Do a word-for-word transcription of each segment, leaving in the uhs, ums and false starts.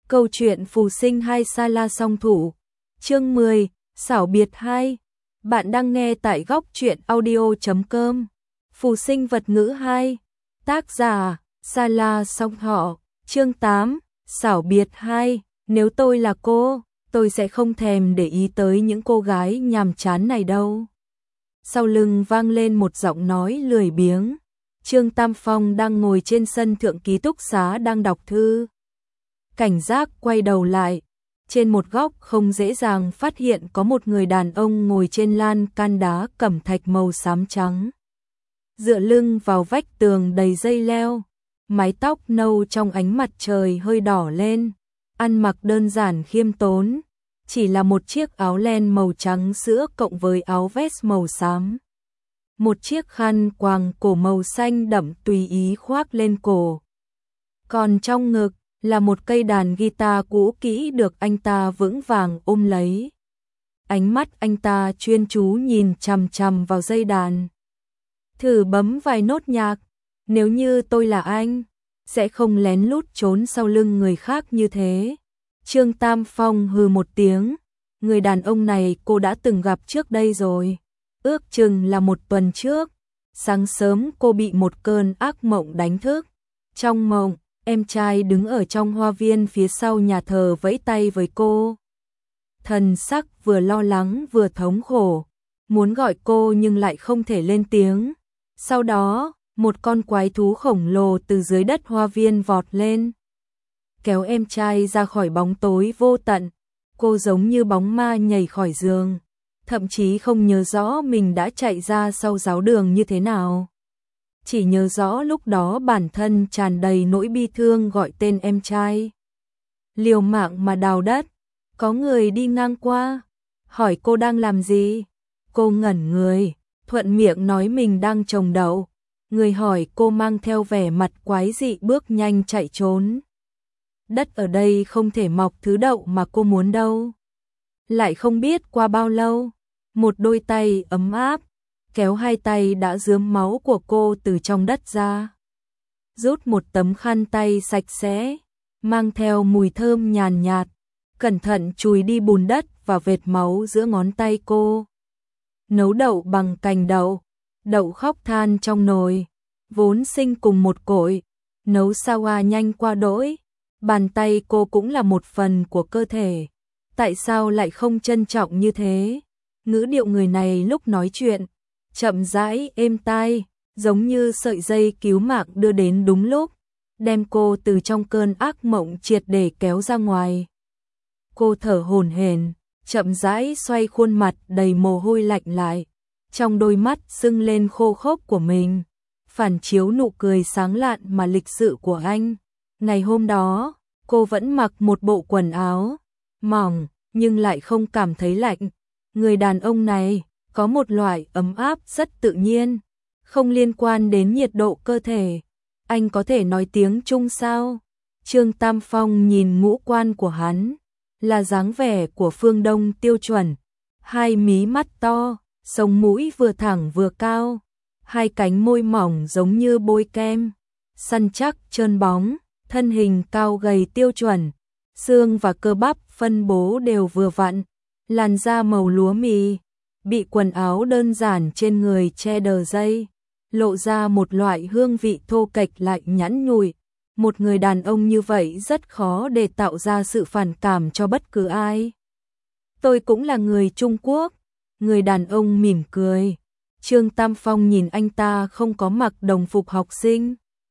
Câu chuyện Phù Sinh hai Sala song thủ. Chương mười, xảo biệt hai. Bạn đang nghe tại góc truyện audio chấm com. Phù Sinh vật ngữ hai. Tác giả Sala song họ. Chương tám, xảo biệt hai. Nếu tôi là cô, tôi sẽ không thèm để ý tới những cô gái nhàm chán này đâu. Sau lưng vang lên một giọng nói lười biếng. Trương Tam Phong đang ngồi trên sân thượng ký túc xá đang đọc thư. Cảnh giác quay đầu lại, trên một góc không dễ dàng phát hiện có một người đàn ông ngồi trên lan can đá cẩm thạch màu xám trắng. Dựa lưng vào vách tường đầy dây leo, mái tóc nâu trong ánh mặt trời hơi đỏ lên, ăn mặc đơn giản khiêm tốn, chỉ là một chiếc áo len màu trắng sữa cộng với áo vest màu xám. Một chiếc khăn quàng cổ màu xanh đậm tùy ý khoác lên cổ. Còn trong ngực là một cây đàn guitar cũ kỹ được anh ta vững vàng ôm lấy. Ánh mắt anh ta chuyên chú nhìn chằm chằm vào dây đàn. Thử bấm vài nốt nhạc, nếu như tôi là anh, sẽ không lén lút trốn sau lưng người khác như thế. Trương Tam Phong hừ một tiếng, người đàn ông này cô đã từng gặp trước đây rồi. Ước chừng là một tuần trước, sáng sớm cô bị một cơn ác mộng đánh thức. Trong mộng, em trai đứng ở trong hoa viên phía sau nhà thờ vẫy tay với cô. Thần sắc vừa lo lắng vừa thống khổ, muốn gọi cô nhưng lại không thể lên tiếng. Sau đó, một con quái thú khổng lồ từ dưới đất hoa viên vọt lên, kéo em trai ra khỏi bóng tối vô tận. Cô giống như bóng ma nhảy khỏi giường, thậm chí không nhớ rõ mình đã chạy ra sau giáo đường như thế nào. Chỉ nhớ rõ lúc đó bản thân tràn đầy nỗi bi thương gọi tên em trai. Liều mạng mà đào đất, có người đi ngang qua, hỏi cô đang làm gì. Cô ngẩn người, thuận miệng nói mình đang trồng đậu. Người hỏi cô mang theo vẻ mặt quái dị bước nhanh chạy trốn. Đất ở đây không thể mọc thứ đậu mà cô muốn đâu. Lại không biết qua bao lâu, một đôi tay ấm áp kéo hai tay đã rướm máu của cô từ trong đất ra. Rút một tấm khăn tay sạch sẽ, mang theo mùi thơm nhàn nhạt, cẩn thận chùi đi bùn đất và vệt máu giữa ngón tay cô. Nấu đậu bằng cành đậu, đậu khóc than trong nồi, vốn sinh cùng một cội, nấu sao hoa nhanh qua đỗi. Bàn tay cô cũng là một phần của cơ thể, tại sao lại không trân trọng như thế? Ngữ điệu người này lúc nói chuyện chậm rãi êm tai, giống như sợi dây cứu mạng đưa đến đúng lúc, đem cô từ trong cơn ác mộng triệt để kéo ra ngoài. Cô thở hổn hển, chậm rãi xoay khuôn mặt đầy mồ hôi lạnh lại, trong đôi mắt sưng lên khô khốc của mình, phản chiếu nụ cười sáng lạn mà lịch sự của anh. Ngày hôm đó, cô vẫn mặc một bộ quần áo mỏng nhưng lại không cảm thấy lạnh. Người đàn ông này có một loại ấm áp rất tự nhiên, không liên quan đến nhiệt độ cơ thể. Anh có thể nói tiếng Trung sao? Trương Tam Phong nhìn ngũ quan của hắn, là dáng vẻ của phương Đông tiêu chuẩn. Hai mí mắt to, sống mũi vừa thẳng vừa cao, hai cánh môi mỏng giống như bôi kem, săn chắc trơn bóng, thân hình cao gầy tiêu chuẩn, xương và cơ bắp phân bố đều vừa vặn, làn da màu lúa mì, bị quần áo đơn giản trên người che đờ dây, lộ ra một loại hương vị thô kệch lại nhẵn nhụi. Một người đàn ông như vậy rất khó để tạo ra sự phản cảm cho bất cứ ai. Tôi cũng là người Trung Quốc. Người đàn ông mỉm cười. Trương Tam Phong nhìn anh ta không có mặc đồng phục học sinh,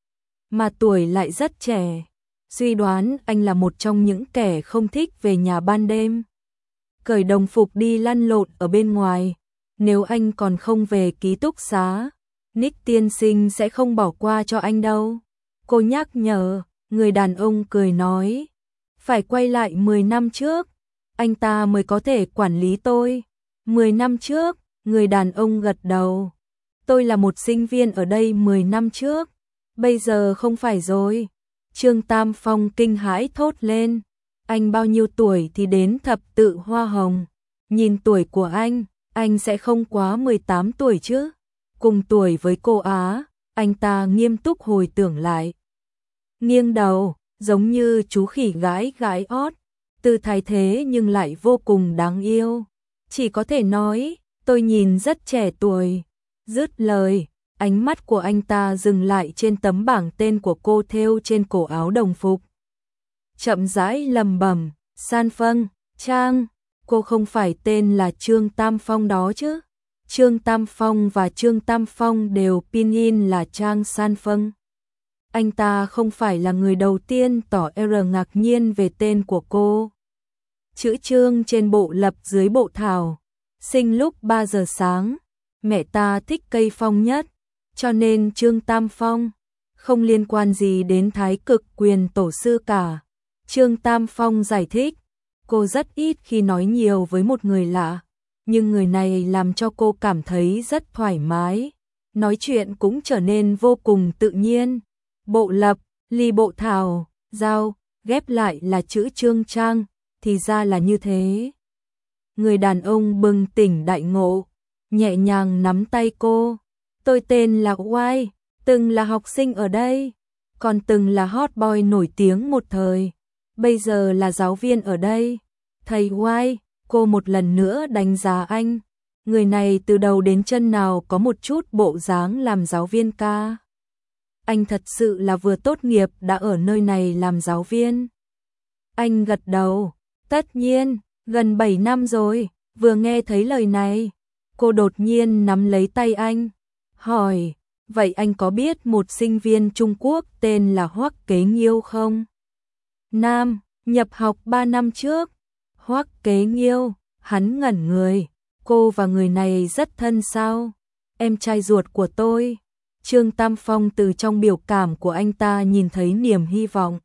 mà tuổi lại rất trẻ. Suy đoán anh là một trong những kẻ không thích về nhà ban đêm, cởi đồng phục đi lăn lộn ở bên ngoài. Nếu anh còn không về ký túc xá, Nick tiên sinh sẽ không bỏ qua cho anh đâu. Cô nhắc nhở. Người đàn ông cười nói, phải quay lại mười năm trước, anh ta mới có thể quản lý tôi. mười năm trước, người đàn ông gật đầu. Tôi là một sinh viên ở đây mười năm trước, bây giờ không phải rồi. Trương Tam Phong kinh hãi thốt lên, anh bao nhiêu tuổi thì đến thập tự hoa hồng? Nhìn tuổi của anh, anh sẽ không quá mười tám tuổi chứ? Cùng tuổi với cô Á. Anh ta nghiêm túc hồi tưởng lại, nghiêng đầu, giống như chú khỉ gãi gãi ót, tư thái thế nhưng lại vô cùng đáng yêu. Chỉ có thể nói, tôi nhìn rất trẻ tuổi. Dứt lời, ánh mắt của anh ta dừng lại trên tấm bảng tên của cô thêu trên cổ áo đồng phục. Chậm rãi lầm bẩm, San Phong, Trang, cô không phải tên là Trương Tam Phong đó chứ? Trương Tam Phong và Trương Tam Phong đều pinyin là Trang San Phong. Anh ta không phải là người đầu tiên tỏ ra ngạc nhiên về tên của cô. Chữ Trương trên bộ lập dưới bộ thảo. Sinh lúc ba giờ sáng, mẹ ta thích cây phong nhất, cho nên Trương Tam Phong, không liên quan gì đến Thái Cực Quyền tổ sư cả. Trương Tam Phong giải thích, cô rất ít khi nói nhiều với một người lạ, nhưng người này làm cho cô cảm thấy rất thoải mái, nói chuyện cũng trở nên vô cùng tự nhiên. Bộ lập, ly bộ thảo, giao, ghép lại là chữ Trương Trang, thì ra là như thế. Người đàn ông bừng tỉnh đại ngộ, nhẹ nhàng nắm tay cô. Tôi tên là Oai, từng là học sinh ở đây, còn từng là hot boy nổi tiếng một thời, bây giờ là giáo viên ở đây. Thầy Oai, cô một lần nữa đánh giá anh. Người này từ đầu đến chân nào có một chút bộ dáng làm giáo viên ca. Anh thật sự là vừa tốt nghiệp đã ở nơi này làm giáo viên. Anh gật đầu, tất nhiên, gần bảy năm rồi, vừa nghe thấy lời này. Cô đột nhiên nắm lấy tay anh, hỏi, vậy anh có biết một sinh viên Trung Quốc tên là Hoắc Kế Nghiêu không? Nam, nhập học ba năm trước. Hoắc Kế Nghiêu, hắn ngẩn người, cô và người này rất thân sao? Em trai ruột của tôi. Trương Tam Phong từ trong biểu cảm của anh ta nhìn thấy niềm hy vọng.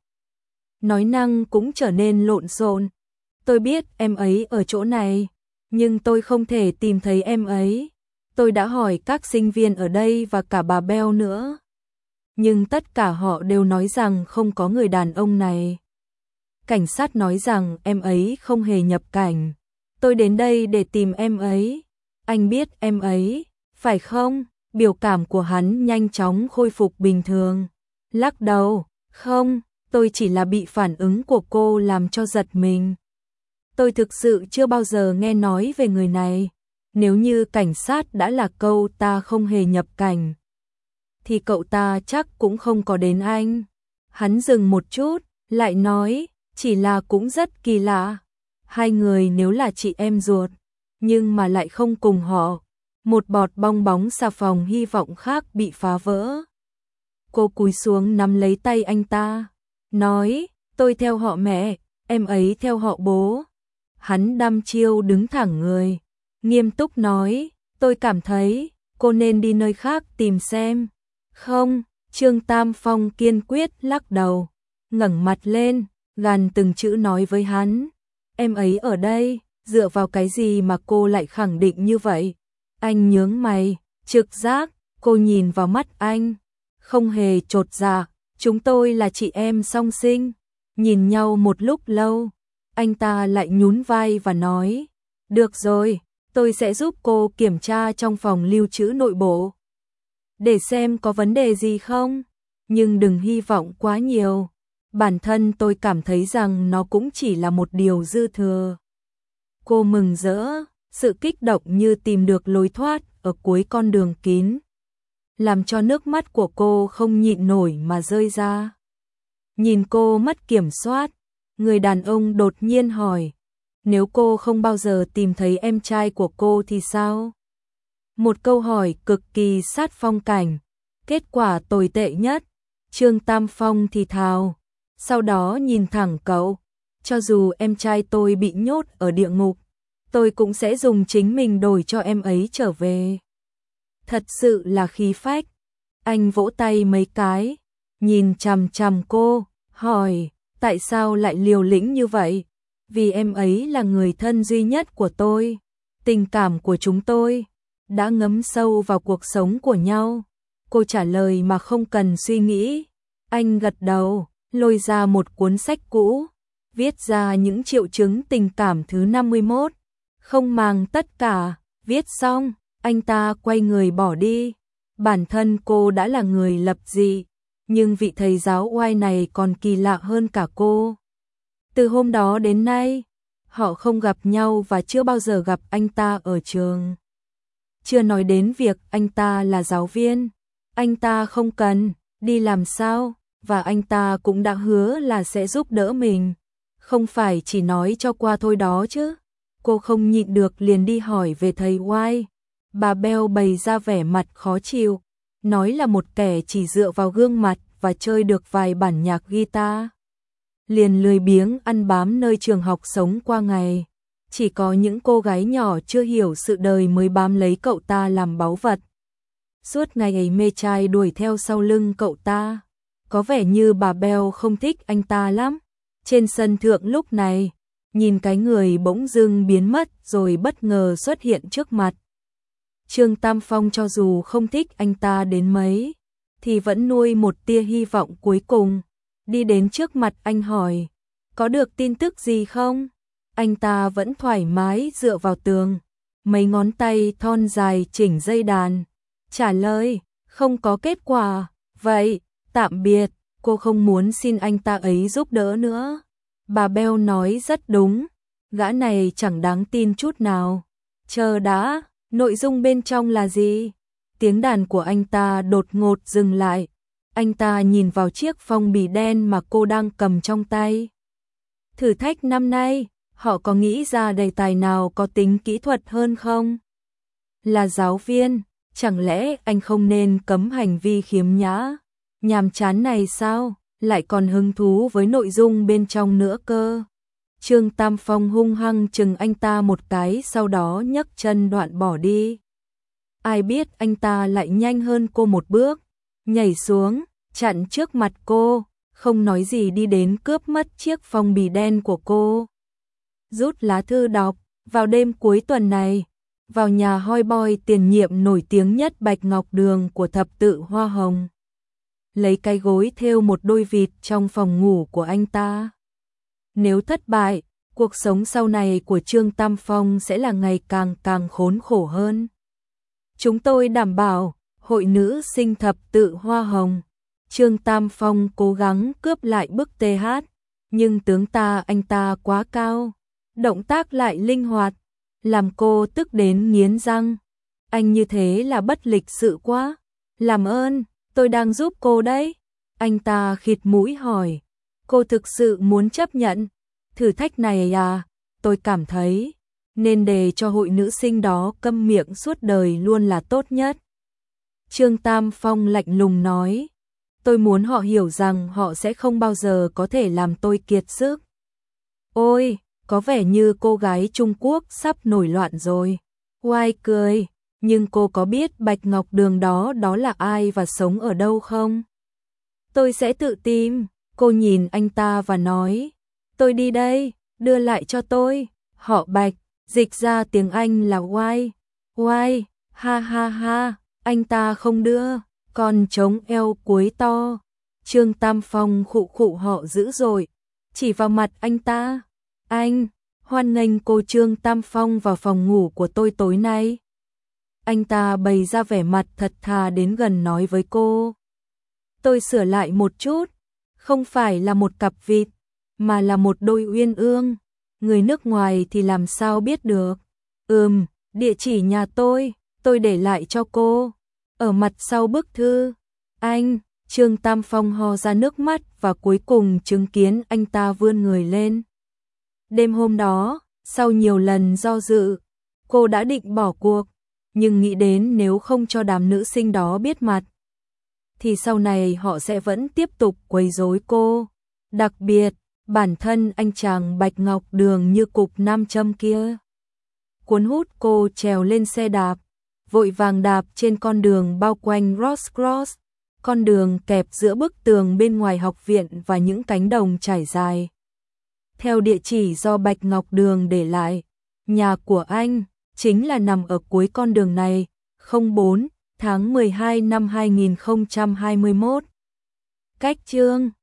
Nói năng cũng trở nên lộn xộn. Tôi biết em ấy ở chỗ này, nhưng tôi không thể tìm thấy em ấy. Tôi đã hỏi các sinh viên ở đây và cả bà Bell nữa, nhưng tất cả họ đều nói rằng không có người đàn ông này. Cảnh sát nói rằng em ấy không hề nhập cảnh. Tôi đến đây để tìm em ấy. Anh biết em ấy, phải không? Biểu cảm của hắn nhanh chóng khôi phục bình thường. Lắc đầu, không, tôi chỉ là bị phản ứng của cô làm cho giật mình. Tôi thực sự chưa bao giờ nghe nói về người này. Nếu như cảnh sát đã là câu ta không hề nhập cảnh, thì cậu ta chắc cũng không có đến anh. Hắn dừng một chút, lại nói, chỉ là cũng rất kỳ lạ. Hai người nếu là chị em ruột, nhưng mà lại không cùng họ. Một bọt bong bóng xà phòng hy vọng khác bị phá vỡ. Cô cúi xuống nắm lấy tay anh ta, nói, tôi theo họ mẹ, em ấy theo họ bố. Hắn đăm chiêu đứng thẳng người, nghiêm túc nói, tôi cảm thấy cô nên đi nơi khác tìm xem. Không, Trương Tam Phong kiên quyết lắc đầu, ngẩng mặt lên, gằn từng chữ nói với hắn, em ấy ở đây, dựa vào cái gì mà cô lại khẳng định như vậy? Anh nhướng mày, trực giác, cô nhìn vào mắt anh, không hề chột dạ, chúng tôi là chị em song sinh. Nhìn nhau một lúc lâu, anh ta lại nhún vai và nói, được rồi, tôi sẽ giúp cô kiểm tra trong phòng lưu trữ nội bộ, để xem có vấn đề gì không, nhưng đừng hy vọng quá nhiều. Bản thân tôi cảm thấy rằng nó cũng chỉ là một điều dư thừa. Cô mừng rỡ, sự kích động như tìm được lối thoát ở cuối con đường kín, làm cho nước mắt của cô không nhịn nổi mà rơi ra. Nhìn cô mất kiểm soát, người đàn ông đột nhiên hỏi, nếu cô không bao giờ tìm thấy em trai của cô thì sao? Một câu hỏi cực kỳ sát phong cảnh, kết quả tồi tệ nhất. Trương Tam Phong thì thào, sau đó nhìn thẳng cậu, cho dù em trai tôi bị nhốt ở địa ngục, tôi cũng sẽ dùng chính mình đổi cho em ấy trở về. Thật sự là khí phách. Anh vỗ tay mấy cái, nhìn chằm chằm cô, hỏi, tại sao lại liều lĩnh như vậy? Vì em ấy là người thân duy nhất của tôi. Tình cảm của chúng tôi đã ngấm sâu vào cuộc sống của nhau. Cô trả lời mà không cần suy nghĩ. Anh gật đầu, lôi ra một cuốn sách cũ, viết ra những triệu chứng tình cảm thứ năm mươi mốt. Không màng tất cả, viết xong, anh ta quay người bỏ đi. Bản thân cô đã là người lập dị, nhưng vị thầy giáo oai này còn kỳ lạ hơn cả cô. Từ hôm đó đến nay, họ không gặp nhau và chưa bao giờ gặp anh ta ở trường. Chưa nói đến việc anh ta là giáo viên, anh ta không cần đi làm sao, và anh ta cũng đã hứa là sẽ giúp đỡ mình, không phải chỉ nói cho qua thôi đó chứ. Cô không nhịn được liền đi hỏi về thầy oai. Bà Bell bày ra vẻ mặt khó chịu, nói là một kẻ chỉ dựa vào gương mặt và chơi được vài bản nhạc guitar, liền lười biếng ăn bám nơi trường học sống qua ngày. Chỉ có những cô gái nhỏ chưa hiểu sự đời mới bám lấy cậu ta làm báu vật. Suốt ngày ấy mê trai đuổi theo sau lưng cậu ta. Có vẻ như bà Bell không thích anh ta lắm. Trên sân thượng lúc này, nhìn cái người bỗng dưng biến mất rồi bất ngờ xuất hiện trước mặt. Trương Tam Phong cho dù không thích anh ta đến mấy, thì vẫn nuôi một tia hy vọng cuối cùng. Đi đến trước mặt anh hỏi, có được tin tức gì không? Anh ta vẫn thoải mái dựa vào tường, mấy ngón tay thon dài chỉnh dây đàn. Trả lời, không có kết quả, vậy, tạm biệt, cô không muốn xin anh ta ấy giúp đỡ nữa. Bà Bell nói rất đúng, gã này chẳng đáng tin chút nào. Chờ đã, nội dung bên trong là gì? Tiếng đàn của anh ta đột ngột dừng lại. Anh ta nhìn vào chiếc phong bì đen mà cô đang cầm trong tay. Thử thách năm nay, họ có nghĩ ra đề tài nào có tính kỹ thuật hơn không? Là giáo viên, chẳng lẽ anh không nên cấm hành vi khiếm nhã, nhàm chán này sao? Lại còn hứng thú với nội dung bên trong nữa cơ. Trương Tam Phong hung hăng chừng anh ta một cái, sau đó nhấc chân đoạn bỏ đi. Ai biết anh ta lại nhanh hơn cô một bước, nhảy xuống, chặn trước mặt cô, không nói gì đi đến cướp mất chiếc phong bì đen của cô. Rút lá thư đọc, vào đêm cuối tuần này, vào nhà hoi boy tiền nhiệm nổi tiếng nhất Bạch Ngọc Đường của thập tự Hoa Hồng. Lấy cái gối thêu một đôi vịt trong phòng ngủ của anh ta. Nếu thất bại, cuộc sống sau này của Trương Tam Phong sẽ là ngày càng càng khốn khổ hơn. Chúng tôi đảm bảo, hội nữ sinh thập tự Hoa Hồng. Trương Tam Phong cố gắng cướp lại bức tê hát, nhưng tướng ta anh ta quá cao, động tác lại linh hoạt, làm cô tức đến nghiến răng. Anh như thế là bất lịch sự quá. Làm ơn, tôi đang giúp cô đấy. Anh ta khịt mũi hỏi, cô thực sự muốn chấp nhận thử thách này à? Tôi cảm thấy nên để cho hội nữ sinh đó câm miệng suốt đời luôn là tốt nhất. Trương Tam Phong lạnh lùng nói, tôi muốn họ hiểu rằng họ sẽ không bao giờ có thể làm tôi kiệt sức. Ôi, có vẻ như cô gái Trung Quốc sắp nổi loạn rồi. Oai cười, nhưng cô có biết Bạch Ngọc Đường đó đó là ai và sống ở đâu không? Tôi sẽ tự tìm. Cô nhìn anh ta và nói, tôi đi đây, đưa lại cho tôi. Họ Bạch, dịch ra tiếng Anh là Oai. Oai, ha ha ha, anh ta không đưa, còn trống eo cuối to. Trương Tam Phong khụ khụ họ dữ dội, chỉ vào mặt anh ta. Anh, hoan nghênh cô Trương Tam Phong vào phòng ngủ của tôi tối nay. Anh ta bày ra vẻ mặt thật thà đến gần nói với cô. Tôi sửa lại một chút, không phải là một cặp vịt, mà là một đôi uyên ương. Người nước ngoài thì làm sao biết được. Ừm, địa chỉ nhà tôi, tôi để lại cho cô. Ở mặt sau bức thư. Anh, Trương Tam Phong ho ra nước mắt và cuối cùng chứng kiến anh ta vươn người lên. Đêm hôm đó, sau nhiều lần do dự, cô đã định bỏ cuộc, nhưng nghĩ đến nếu không cho đám nữ sinh đó biết mặt, thì sau này họ sẽ vẫn tiếp tục quấy rối cô. Đặc biệt, bản thân anh chàng Bạch Ngọc Đường như cục nam châm kia. Cuốn hút cô trèo lên xe đạp, vội vàng đạp trên con đường bao quanh Ross Cross, con đường kẹp giữa bức tường bên ngoài học viện và những cánh đồng trải dài. Theo địa chỉ do Bạch Ngọc Đường để lại, nhà của anh chính là nằm ở cuối con đường này, không bốn tháng mười hai năm hai nghìn không trăm hai mươi mốt. Cách chương